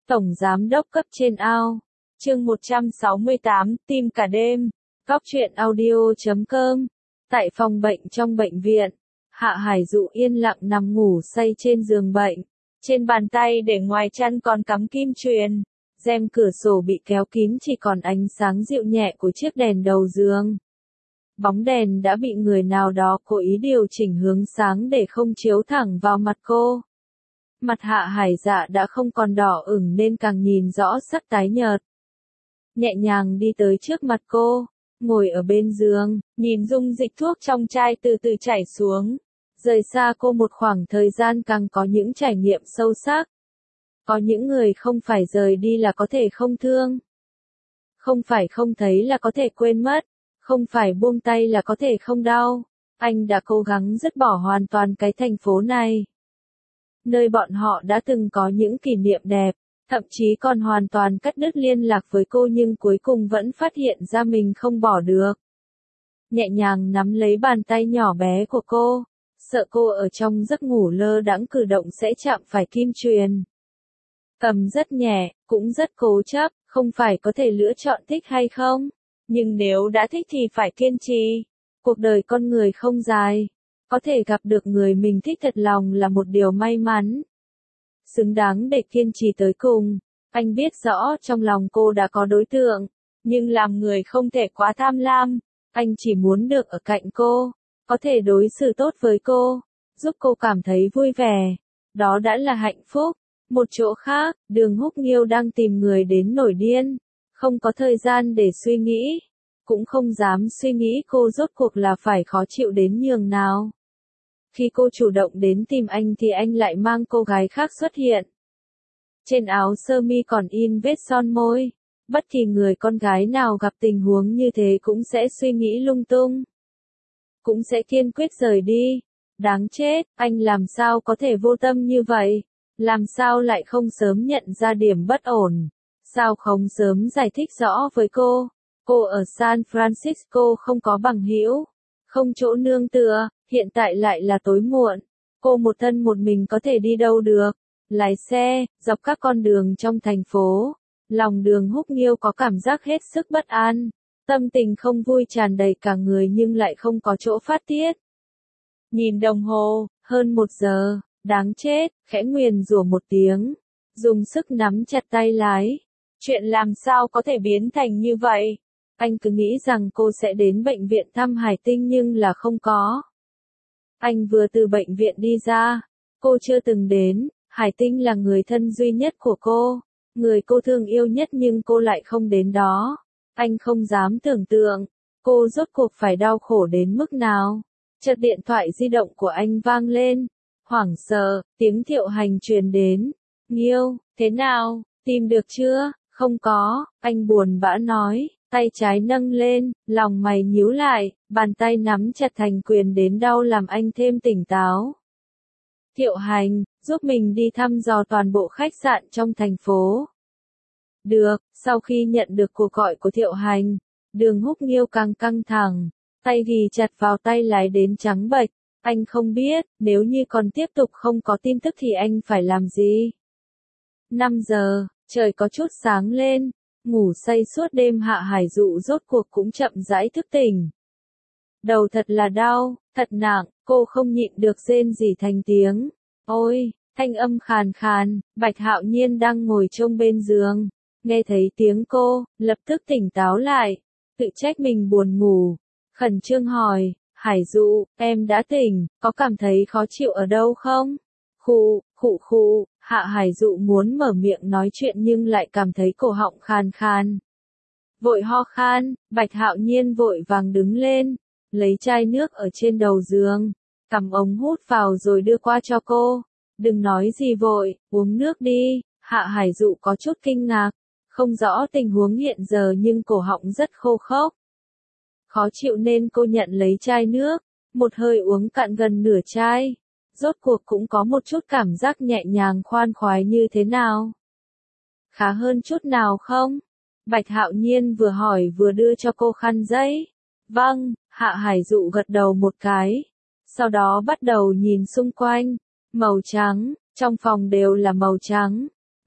Tổng giám đốc cấp trên ao. Chương 168, tim cả đêm. Góc truyện audio.com. Tại phòng bệnh trong bệnh viện, Hạ Hải Dụ yên lặng nằm ngủ say trên giường bệnh. Trên bàn tay để ngoài chân còn cắm kim truyền. Rèm cửa sổ bị kéo kín chỉ còn ánh sáng dịu nhẹ của chiếc đèn đầu giường. Bóng đèn đã bị người nào đó cố ý điều chỉnh hướng sáng để không chiếu thẳng vào mặt cô. Mặt Hạ Hải Dạ đã không còn đỏ ửng nên càng nhìn rõ sắc tái nhợt. Nhẹ nhàng đi tới trước mặt cô, ngồi ở bên giường, nhìn dung dịch thuốc trong chai từ từ chảy xuống. Rời xa cô một khoảng thời gian càng có những trải nghiệm sâu sắc. Có những người không phải rời đi là có thể không thương. Không phải không thấy là có thể quên mất. Không phải buông tay là có thể không đau. Anh đã cố gắng dứt bỏ hoàn toàn cái thành phố này. Nơi bọn họ đã từng có những kỷ niệm đẹp, thậm chí còn hoàn toàn cắt đứt liên lạc với cô nhưng cuối cùng vẫn phát hiện ra mình không bỏ được. Nhẹ nhàng nắm lấy bàn tay nhỏ bé của cô, sợ cô ở trong giấc ngủ lơ đãng cử động sẽ chạm phải kim truyền. Cầm rất nhẹ, cũng rất cố chấp, không phải có thể lựa chọn thích hay không, nhưng nếu đã thích thì phải kiên trì. Cuộc đời con người không dài. Có thể gặp được người mình thích thật lòng là một điều may mắn. Xứng đáng để kiên trì tới cùng. Anh biết rõ trong lòng cô đã có đối tượng, nhưng làm người không thể quá tham lam. Anh chỉ muốn được ở cạnh cô, có thể đối xử tốt với cô, giúp cô cảm thấy vui vẻ. Đó đã là hạnh phúc. Một chỗ khác, Đường Húc Nghiêu đang tìm người đến nổi điên. Không có thời gian để suy nghĩ. Cũng không dám suy nghĩ cô rốt cuộc là phải khó chịu đến nhường nào. Khi cô chủ động đến tìm anh thì anh lại mang cô gái khác xuất hiện. Trên áo sơ mi còn in vết son môi. Bất kỳ người con gái nào gặp tình huống như thế cũng sẽ suy nghĩ lung tung. Cũng sẽ kiên quyết rời đi. Đáng chết, anh làm sao có thể vô tâm như vậy? Làm sao lại không sớm nhận ra điểm bất ổn? Sao không sớm giải thích rõ với cô? Cô ở San Francisco không có bằng hữu, không chỗ nương tựa, hiện tại lại là tối muộn. Cô một thân một mình có thể đi đâu được? Lái xe, dọc các con đường trong thành phố. Lòng Đường Húc Nghiêu có cảm giác hết sức bất an. Tâm tình không vui tràn đầy cả người nhưng lại không có chỗ phát tiết. Nhìn đồng hồ, hơn 1 giờ, đáng chết, khẽ nguyền rủa một tiếng. Dùng sức nắm chặt tay lái. Chuyện làm sao có thể biến thành như vậy? Anh cứ nghĩ rằng cô sẽ đến bệnh viện thăm Hải Tinh nhưng là không có. Anh vừa từ bệnh viện đi ra. Cô chưa từng đến. Hải Tinh là người thân duy nhất của cô. Người cô thương yêu nhất nhưng cô lại không đến đó. Anh không dám tưởng tượng. Cô rốt cuộc phải đau khổ đến mức nào. Chợt điện thoại di động của anh vang lên. Hoảng sợ, tiếng Thiệu Hành truyền đến. Nghiêu, thế nào, tìm được chưa? Không có, anh buồn bã nói. Tay trái nâng lên, lòng mày nhíu lại, bàn tay nắm chặt thành quyền đến đau làm anh thêm tỉnh táo. Thiệu Hành, giúp mình đi thăm dò toàn bộ khách sạn trong thành phố. Được, sau khi nhận được cuộc gọi của Thiệu Hành, Đường Húc Nghiêu càng căng thẳng, tay ghi chặt vào tay lái đến trắng bệch. Anh không biết, nếu như còn tiếp tục không có tin tức thì anh phải làm gì? 5 giờ, trời có chút sáng lên. Ngủ say suốt đêm Hạ Hải Dụ rốt cuộc cũng chậm rãi thức tỉnh. Đầu thật là đau, thật nặng, cô không nhịn được rên rỉ thành tiếng. Ôi, thanh âm khàn khàn, Bạch Hạo Nhiên đang ngồi trông bên giường. Nghe thấy tiếng cô, lập tức tỉnh táo lại. Tự trách mình buồn ngủ. Khẩn trương hỏi, Hải Dụ, em đã tỉnh, có cảm thấy khó chịu ở đâu không? Khụ. Hạ Hải Dụ muốn mở miệng nói chuyện nhưng lại cảm thấy cổ họng khàn khàn. Vội ho khan, Bạch Hạo Nhiên vội vàng đứng lên, lấy chai nước ở trên đầu giường, cầm ống hút vào rồi đưa qua cho cô. Đừng nói gì vội, uống nước đi. Hạ Hải Dụ có chút kinh ngạc, không rõ tình huống hiện giờ nhưng cổ họng rất khô khốc. Khó chịu nên cô nhận lấy chai nước, một hơi uống cạn gần nửa chai. Rốt cuộc cũng có một chút cảm giác nhẹ nhàng khoan khoái như thế nào? Khá hơn chút nào không? Bạch Hạo Nhiên vừa hỏi vừa đưa cho cô khăn giấy. Vâng, Hạ Hải Dụ gật đầu một cái. Sau đó bắt đầu nhìn xung quanh. Màu trắng, trong phòng đều là màu trắng.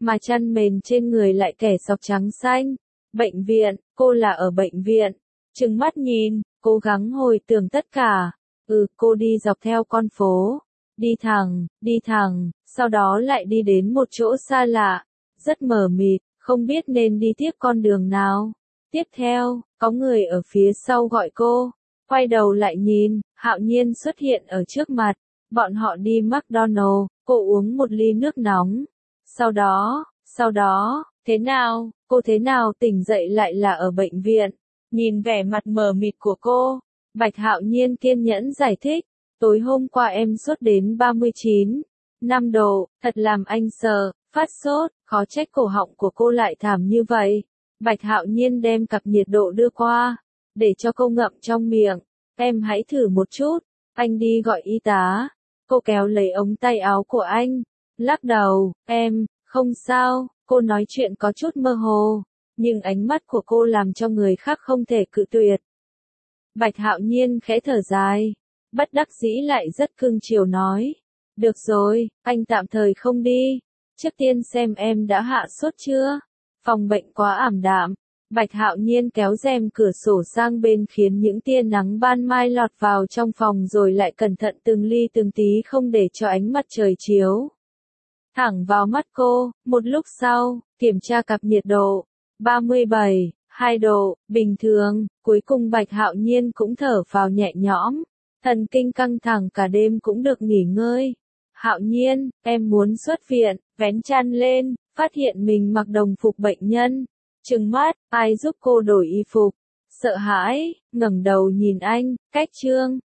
mà chăn mền trên người lại kẻ sọc trắng xanh. Bệnh viện, cô là ở bệnh viện. Trừng mắt nhìn, cố gắng hồi tưởng tất cả. Cô đi dọc theo con phố. Đi thẳng, sau đó lại đi đến một chỗ xa lạ. Rất mờ mịt, không biết nên đi tiếp con đường nào. Tiếp theo, có người ở phía sau gọi cô. Quay đầu lại nhìn, Hạo Nhiên xuất hiện ở trước mặt. Bọn họ đi McDonald's, cô uống một ly nước nóng. Sau đó, thế nào, cô thế nào tỉnh dậy lại là ở bệnh viện. Nhìn vẻ mặt mờ mịt của cô, Bạch Hạo Nhiên kiên nhẫn giải thích. Tối hôm qua em sốt đến 39,5 độ, thật làm anh sợ, phát sốt, khó trách cổ họng của cô lại thảm như vậy. Bạch Hạo Nhiên đem cặp nhiệt độ đưa qua, để cho cô ngậm trong miệng. Em hãy thử một chút, anh đi gọi y tá. Cô kéo lấy ống tay áo của anh, lắc đầu, em, không sao, cô nói chuyện có chút mơ hồ, nhưng ánh mắt của cô làm cho người khác không thể cự tuyệt. Bạch Hạo Nhiên khẽ thở dài, bất đắc dĩ lại rất cưng chiều nói. Được rồi, anh tạm thời không đi. Trước tiên xem em đã hạ sốt chưa. Phòng bệnh quá ảm đạm. Bạch Hạo Nhiên kéo rèm cửa sổ sang bên khiến những tia nắng ban mai lọt vào trong phòng rồi lại cẩn thận từng ly từng tí không để cho ánh mặt trời chiếu thẳng vào mắt cô. Một lúc sau, kiểm tra cặp nhiệt độ. 37,2 độ, bình thường. Cuối cùng Bạch Hạo Nhiên cũng thở phào nhẹ nhõm. Thần kinh căng thẳng cả đêm cũng được nghỉ ngơi. Hạo Nhiên, em muốn xuất viện, vén chăn lên, phát hiện mình mặc đồng phục bệnh nhân. Trừng mắt, ai giúp cô đổi y phục? Sợ hãi, ngẩng đầu nhìn anh, cách Trương